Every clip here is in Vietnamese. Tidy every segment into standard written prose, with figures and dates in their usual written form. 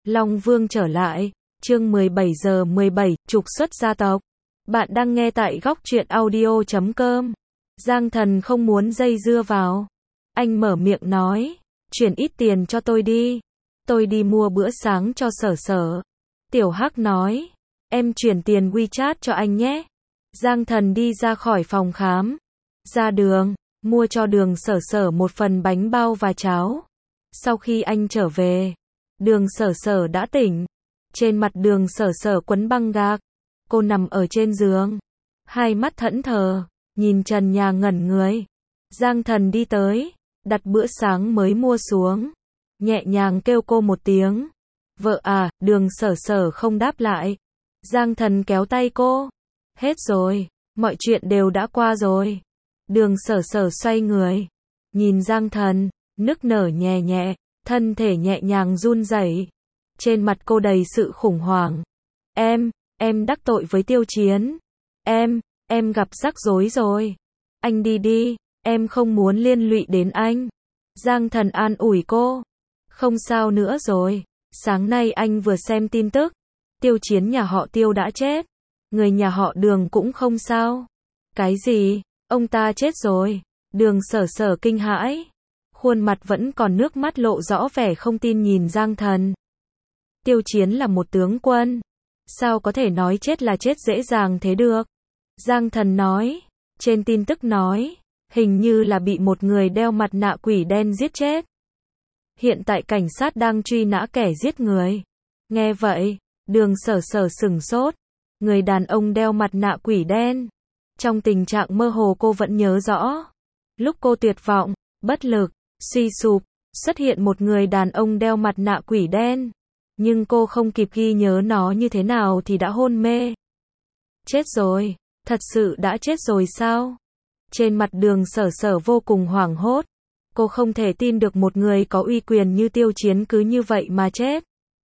Long Vương trở lại, chương 17:17, trục xuất gia tộc. Bạn đang nghe tại góc truyện audio.com. Giang Thần không muốn dây dưa vào. Anh mở miệng nói, chuyển ít tiền cho tôi đi. Tôi đi mua bữa sáng cho Sở Sở. Tiểu Hắc nói, em chuyển tiền WeChat cho anh nhé. Giang Thần đi ra khỏi phòng khám. Ra đường, mua cho Đường Sở Sở một phần bánh bao và cháo. Sau khi anh trở về, Đường Sở Sở đã tỉnh. Trên mặt Đường Sở Sở quấn băng gạc. Cô nằm ở trên giường, hai mắt thẫn thờ, nhìn trần nhà ngẩn người. Giang Thần đi tới, đặt bữa sáng mới mua xuống, nhẹ nhàng kêu cô một tiếng. Vợ à, Đường Sở Sở không đáp lại. Giang Thần kéo tay cô. Hết rồi, mọi chuyện đều đã qua rồi. Đường Sở Sở xoay người, nhìn Giang Thần, nức nở nhẹ nhẹ, thân thể nhẹ nhàng run rẩy. Trên mặt cô đầy sự khủng hoảng. Em đắc tội với Tiêu Chiến. Em gặp rắc rối rồi. Anh đi đi, em không muốn liên lụy đến anh. Giang Thần an ủi cô. Không sao nữa rồi, sáng nay anh vừa xem tin tức. Tiêu Chiến nhà họ Tiêu đã chết. Người nhà họ Đường cũng không sao. Cái gì? Ông ta chết rồi. Đường Sở Sở kinh hãi. Khuôn mặt vẫn còn nước mắt lộ rõ vẻ không tin nhìn Giang Thần. Tiêu Chiến là một tướng quân. Sao có thể nói chết là chết dễ dàng thế được? Giang Thần nói. Trên tin tức nói, hình như là bị một người đeo mặt nạ quỷ đen giết chết. Hiện tại cảnh sát đang truy nã kẻ giết người. Nghe vậy, Đường Sở Sở sửng sốt. Người đàn ông đeo mặt nạ quỷ đen. Trong tình trạng mơ hồ cô vẫn nhớ rõ. Lúc cô tuyệt vọng, bất lực, suy sụp, xuất hiện một người đàn ông đeo mặt nạ quỷ đen. Nhưng cô không kịp ghi nhớ nó như thế nào thì đã hôn mê. Chết rồi, thật sự đã chết rồi sao? Trên mặt Đường Sở Sở vô cùng hoảng hốt. Cô không thể tin được một người có uy quyền như Tiêu Chiến cứ như vậy mà chết.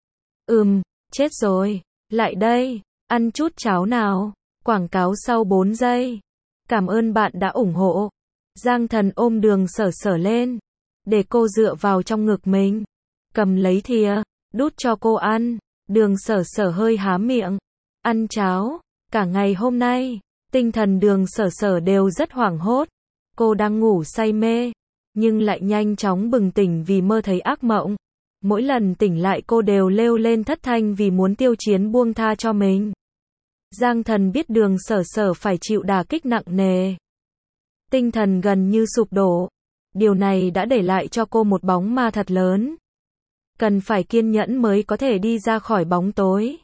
Chết rồi, lại đây, ăn chút cháo nào. Quảng cáo sau 4 giây. Cảm ơn bạn đã ủng hộ. Giang Thần ôm Đường Sở Sở lên, để cô dựa vào trong ngực mình. Cầm lấy thìa, đút cho cô ăn. Đường Sở Sở hơi há miệng. Ăn cháo. Cả ngày hôm nay, tinh thần Đường Sở Sở đều rất hoảng hốt. Cô đang ngủ say mê, nhưng lại nhanh chóng bừng tỉnh vì mơ thấy ác mộng. Mỗi lần tỉnh lại cô đều reo lên thất thanh vì muốn Tiêu Chiến buông tha cho mình. Giang Thần biết Đường Sở Sở phải chịu đả kích nặng nề. Tinh thần gần như sụp đổ. Điều này đã để lại cho cô một bóng ma thật lớn. Cần phải kiên nhẫn mới có thể đi ra khỏi bóng tối.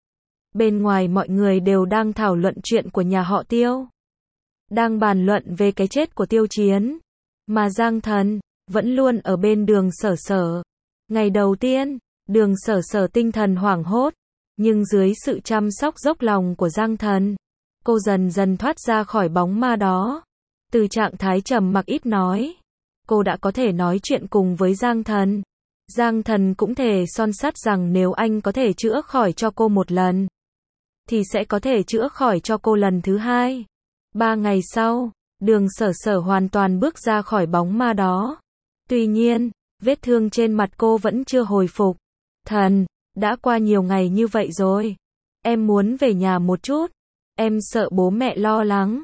Bên ngoài mọi người đều đang thảo luận chuyện của nhà họ Tiêu. Đang bàn luận về cái chết của Tiêu Chiến. Mà Giang Thần vẫn luôn ở bên Đường Sở Sở. Ngày đầu tiên, Đường Sở Sở tinh thần hoảng hốt. Nhưng dưới sự chăm sóc dốc lòng của Giang Thần, cô dần dần thoát ra khỏi bóng ma đó. Từ trạng thái trầm mặc ít nói, cô đã có thể nói chuyện cùng với Giang Thần. Giang Thần cũng thề son sắt rằng nếu anh có thể chữa khỏi cho cô một lần, thì sẽ có thể chữa khỏi cho cô lần thứ hai. 3 ngày sau, Đường Sở Sở hoàn toàn bước ra khỏi bóng ma đó. Tuy nhiên, vết thương trên mặt cô vẫn chưa hồi phục. Thần, đã qua nhiều ngày như vậy rồi. Em muốn về nhà một chút. Em sợ bố mẹ lo lắng.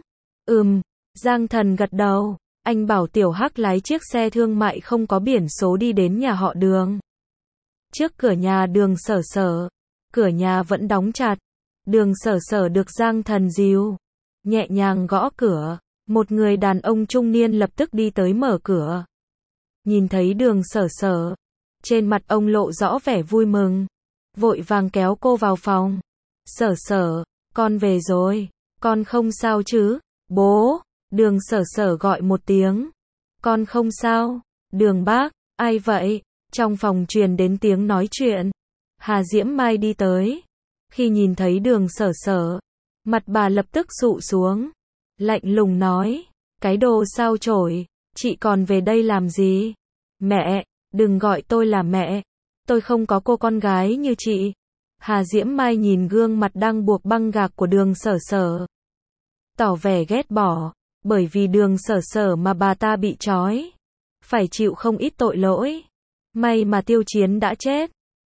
Giang Thần gật đầu. Anh bảo Tiểu Hắc lái chiếc xe thương mại không có biển số đi đến nhà họ Đường. Trước cửa nhà Đường Sở Sở, cửa nhà vẫn đóng chặt. Đường Sở Sở được Giang Thần dìu, nhẹ nhàng gõ cửa. Một người đàn ông trung niên lập tức đi tới mở cửa. Nhìn thấy Đường Sở Sở, trên mặt ông lộ rõ vẻ vui mừng, vội vàng kéo cô vào phòng. Sở Sở, con về rồi, con không sao chứ? Bố. Đường Sở Sở gọi một tiếng. Con không sao. Đường bác, ai vậy? Trong phòng truyền đến tiếng nói chuyện. Hà Diễm Mai đi tới. Khi nhìn thấy Đường Sở Sở, mặt bà lập tức sụ xuống. Lạnh lùng nói, cái đồ sao chổi, chị còn về đây làm gì? Mẹ, đừng gọi tôi là mẹ. Tôi không có cô con gái như chị. Hà Diễm Mai nhìn gương mặt đang buộc băng gạc của Đường Sở Sở, tỏ vẻ ghét bỏ. Bởi vì Đường Sở Sở mà bà ta bị trói, phải chịu không ít tội lỗi. May mà Tiêu Chiến đã chết.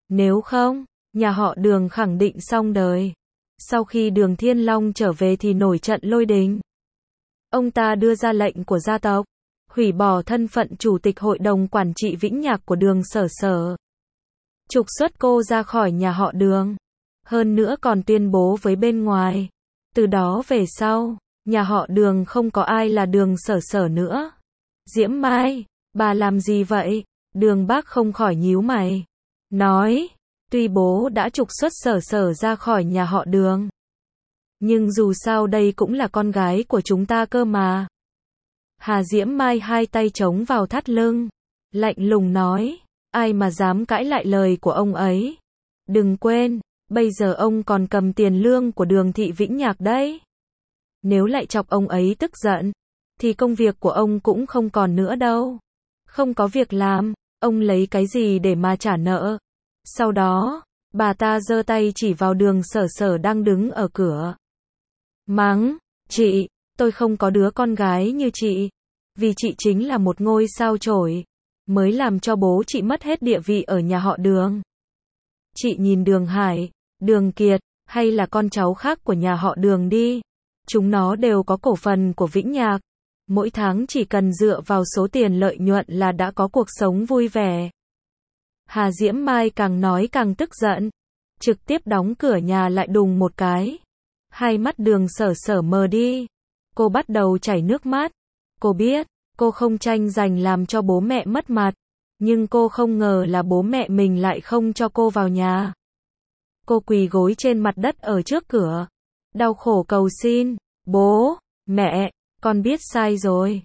Nếu không, nhà họ Đường khẳng định xong đời. Sau khi Đường Thiên Long trở về thì nổi trận lôi đình. Ông ta đưa ra lệnh của gia tộc, hủy bỏ thân phận chủ tịch hội đồng quản trị Vĩnh Nhạc của Đường Sở Sở. Trục xuất cô ra khỏi nhà họ Đường. Hơn nữa còn tuyên bố với bên ngoài. Từ đó về sau, nhà họ Đường không có ai là Đường Sở Sở nữa. Diễm Mai, bà làm gì vậy? Đường Bác không khỏi nhíu mày. Nói, tuy bố đã trục xuất Sở Sở ra khỏi nhà họ Đường. Nhưng dù sao đây cũng là con gái của chúng ta cơ mà. Hà Diễm Mai hai tay chống vào thắt lưng. Lạnh lùng nói, ai mà dám cãi lại lời của ông ấy. Đừng quên, bây giờ ông còn cầm tiền lương của Đường thị Vĩnh Nhạc đấy. Nếu lại chọc ông ấy tức giận, thì công việc của ông cũng không còn nữa đâu. Không có việc làm, ông lấy cái gì để mà trả nợ. Sau đó, bà ta giơ tay chỉ vào Đường Sở Sở đang đứng ở cửa. Mắng, chị, tôi không có đứa con gái như chị. Vì chị chính là một ngôi sao chổi, mới làm cho bố chị mất hết địa vị ở nhà họ Đường. Chị nhìn Đường Hải, Đường Kiệt, hay là con cháu khác của nhà họ Đường đi. Chúng nó đều có cổ phần của Vĩnh Nhạc. Mỗi tháng chỉ cần dựa vào số tiền lợi nhuận là đã có cuộc sống vui vẻ. Hà Diễm Mai càng nói càng tức giận. Trực tiếp đóng cửa nhà lại đùng một cái. Hai mắt Đường Sở Sở mờ đi. Cô bắt đầu chảy nước mắt. Cô biết, cô không tranh giành làm cho bố mẹ mất mặt. Nhưng cô không ngờ là bố mẹ mình lại không cho cô vào nhà. Cô quỳ gối trên mặt đất ở trước cửa. Đau khổ cầu xin. Bố, mẹ, con biết sai rồi.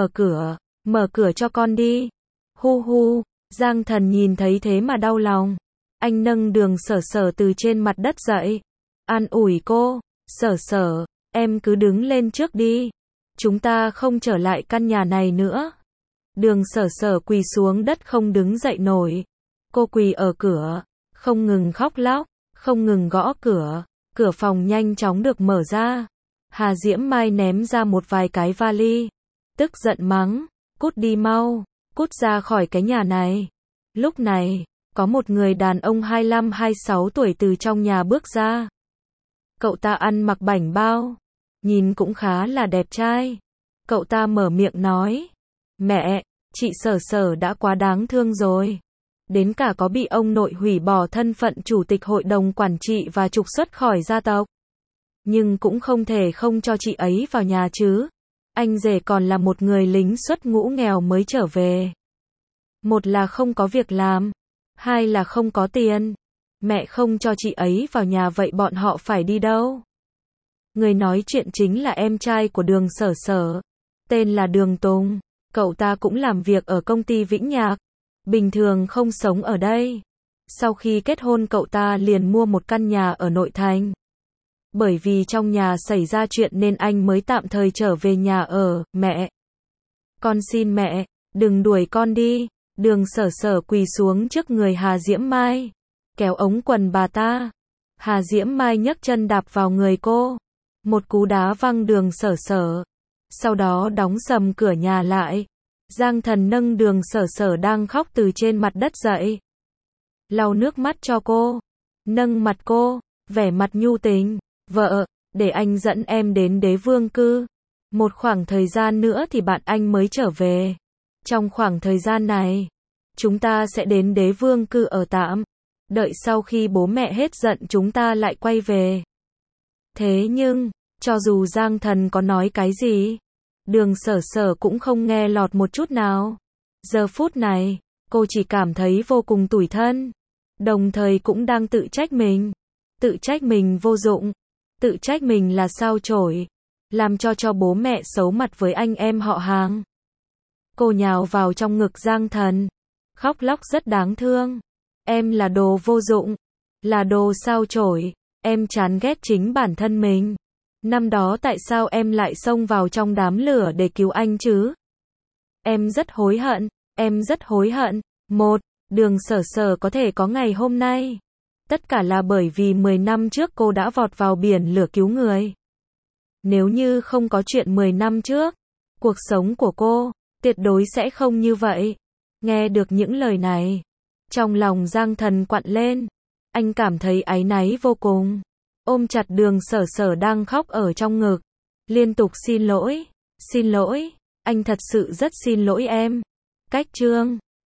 Mở cửa cho con đi. Hu hu, Giang Thần nhìn thấy thế mà đau lòng. Anh nâng Đường Sở Sở từ trên mặt đất dậy. An ủi cô, Sở Sở, em cứ đứng lên trước đi. Chúng ta không trở lại căn nhà này nữa. Đường Sở Sở quỳ xuống đất không đứng dậy nổi. Cô quỳ ở cửa, không ngừng khóc lóc, không ngừng gõ cửa. Cửa phòng nhanh chóng được mở ra. Hà Diễm Mai ném ra một vài cái vali. Tức giận mắng, cút đi mau, cút ra khỏi cái nhà này. Lúc này, có một người đàn ông 25-26 tuổi từ trong nhà bước ra. Cậu ta ăn mặc bảnh bao, nhìn cũng khá là đẹp trai. Cậu ta mở miệng nói, mẹ, chị Sở Sở đã quá đáng thương rồi. Đến cả có bị ông nội hủy bỏ thân phận chủ tịch hội đồng quản trị và trục xuất khỏi gia tộc. Nhưng cũng không thể không cho chị ấy vào nhà chứ. Anh rể còn là một người lính xuất ngũ nghèo mới trở về. Một là không có việc làm, hai là không có tiền. Mẹ không cho chị ấy vào nhà vậy bọn họ phải đi đâu? Người nói chuyện chính là em trai của Đường Sở Sở. Tên là Đường Tùng. Cậu ta cũng làm việc ở công ty Vĩnh Nhạc. Bình thường không sống ở đây. Sau khi kết hôn cậu ta liền mua một căn nhà ở nội thành. Bởi vì trong nhà xảy ra chuyện nên anh mới tạm thời trở về nhà ở. Mẹ, con xin mẹ, đừng đuổi con đi. Đường Sở Sở quỳ xuống trước người Hà Diễm Mai, kéo ống quần bà ta. Hà Diễm Mai nhấc chân đạp vào người cô. Một cú đá văng Đường Sở Sở. Sau đó đóng sầm cửa nhà lại. Giang Thần nâng Đường Sở Sở đang khóc từ trên mặt đất dậy. Lau nước mắt cho cô. Nâng mặt cô, vẻ mặt nhu tình. Vợ, để anh dẫn em đến Đế Vương Cư. Một khoảng thời gian nữa thì bạn anh mới trở về. Trong khoảng thời gian này, chúng ta sẽ đến Đế Vương Cư ở tạm. Đợi sau khi bố mẹ hết giận chúng ta lại quay về. Thế nhưng, cho dù Giang Thần có nói cái gì, Đường Sở Sở cũng không nghe lọt một chút nào. Giờ phút này, cô chỉ cảm thấy vô cùng tủi thân. Đồng thời cũng đang tự trách mình. Tự trách mình vô dụng. Tự trách mình là sao chổi. Làm cho bố mẹ xấu mặt với anh em họ hàng. Cô nhào vào trong ngực Giang Thần. Khóc lóc rất đáng thương. Em là đồ vô dụng. Là đồ sao chổi. Em chán ghét chính bản thân mình. Năm đó tại sao em lại xông vào trong đám lửa để cứu anh chứ? Em rất hối hận. Em rất hối hận. Đường Sở Sở có thể có ngày hôm nay. Tất cả là bởi vì 10 năm trước cô đã vọt vào biển lửa cứu người. Nếu như không có chuyện 10 năm trước, cuộc sống của cô tuyệt đối sẽ không như vậy. Nghe được những lời này, Trong lòng Giang Thần quặn lên. Anh cảm thấy áy náy vô cùng. Ôm chặt Đường Sở Sở đang khóc ở trong ngực. Liên tục xin lỗi. Xin lỗi. Anh thật sự rất xin lỗi em. Cách chương